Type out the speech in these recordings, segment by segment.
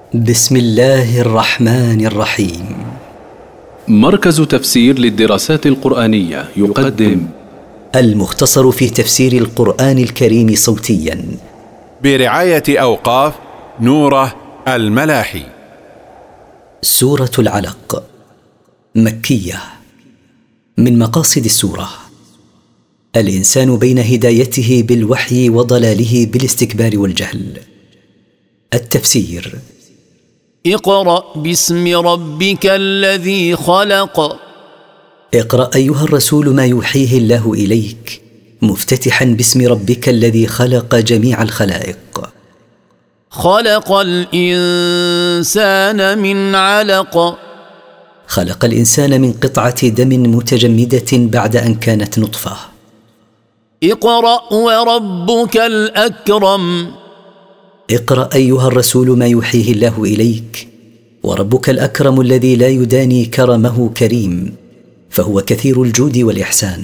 بسم الله الرحمن الرحيم. مركز تفسير للدراسات القرآنية يقدم المختصر في تفسير القرآن الكريم صوتيا برعاية أوقاف نوره الملاحي. سورة العلق مكية. من مقاصد السورة الإنسان بين هدايته بالوحي وضلاله بالاستكبار والجهل. التفسير: اقرأ باسم ربك الذي خلق. اقرأ أيها الرسول ما يوحيه الله إليك مفتتحا باسم ربك الذي خلق جميع الخلائق. خلق الإنسان من علق. خلق الإنسان من قطعة دم متجمدة بعد أن كانت نطفة. اقرأ وربك الأكرم. اقرأ أيها الرسول ما يوحيه الله إليك، وربك الأكرم الذي لا يداني كرمه كريم، فهو كثير الجود والإحسان.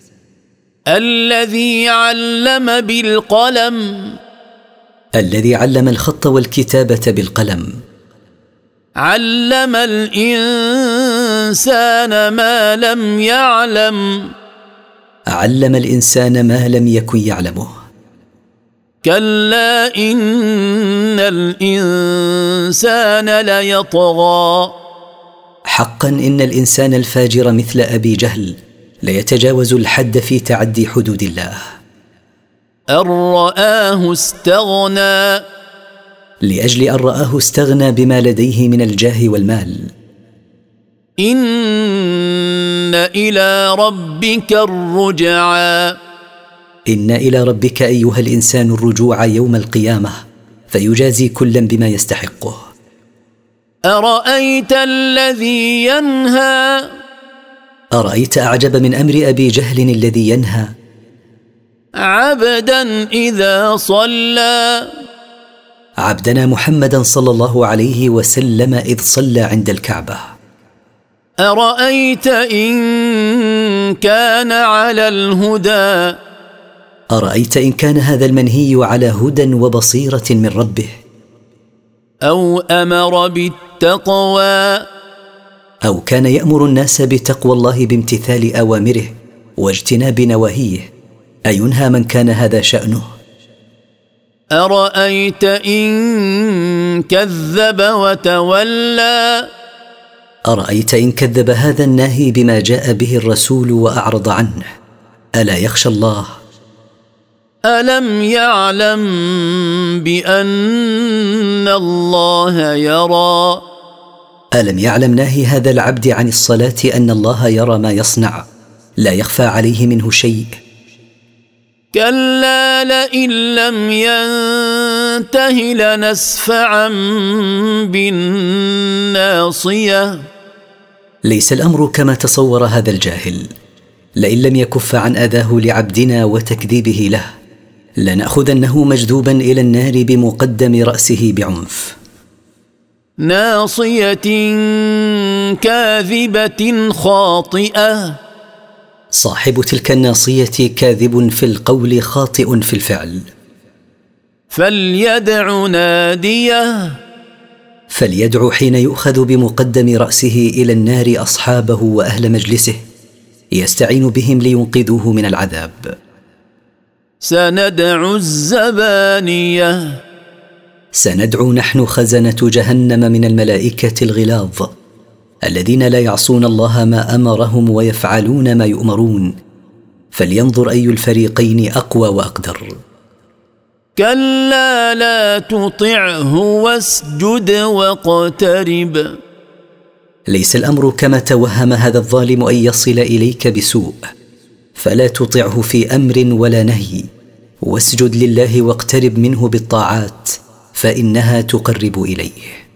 الذي علم بالقلم. الذي علم الخط والكتابة بالقلم. علم الإنسان ما لم يعلم. علم الإنسان ما لم يكن يعلمه. كلا إن الإنسان ليطغى. حقا إن الإنسان الفاجر مثل أبي جهل ليتجاوز الحد في تعدي حدود الله. أن رآه استغنى. لأجل أن رآه استغنى بما لديه من الجاه والمال. إن إلى ربك الرجعى. إن إلى ربك أيها الإنسان الرجوع يوم القيامة، فيجازي كلا بما يستحقه. أرأيت الذي ينهى. أرأيت أعجب من أمر أبي جهل الذي ينهى عبدا إذا صلى. عبدنا محمدا صلى الله عليه وسلم إذ صلى عند الكعبة. أرأيت إن كان على الهدى. أرأيت إن كان هذا المنهي على هدى وبصيرة من ربه. أو أمر بالتقوى. أو كان يأمر الناس بتقوى الله بامتثال أوامره واجتناب نواهيه، أينهى من كان هذا شأنه. أرأيت إن كذب وتولى. أرأيت إن كذب هذا الناهي بما جاء به الرسول وأعرض عنه. ألا يخشى الله؟ ألم يعلم بأن الله يرى. ألم يعلم ناهي هذا العبد عن الصلاة أن الله يرى ما يصنع، لا يخفى عليه منه شيء. كلا لئن لم ينته لنسفعا بالناصية. ليس الأمر كما تصور هذا الجاهل. لئن لم يكف عن أذاه لعبدنا وتكذيبه له لنأخذنه مجذوبا إلى النار بمقدم رأسه بعنف. ناصية كاذبة خاطئة. صاحب تلك الناصية كاذب في القول خاطئ في الفعل. فليدع ناديه. فليدع حين يؤخذ بمقدم رأسه إلى النار أصحابه وأهل مجلسه يستعين بهم لينقذوه من العذاب. سندع الزبانية. سندعو نحن خزنة جهنم من الملائكة الغلاظ الذين لا يعصون الله ما أمرهم ويفعلون ما يؤمرون، فلينظر أي الفريقين أقوى وأقدر. كلا لا تطعه واسجد واقترب. ليس الأمر كما توهم هذا الظالم أن يصل إليك بسوء، فلا تطعه في أمر ولا نهي، واسجد لله واقترب منه بالطاعات فإنها تقرب إليه.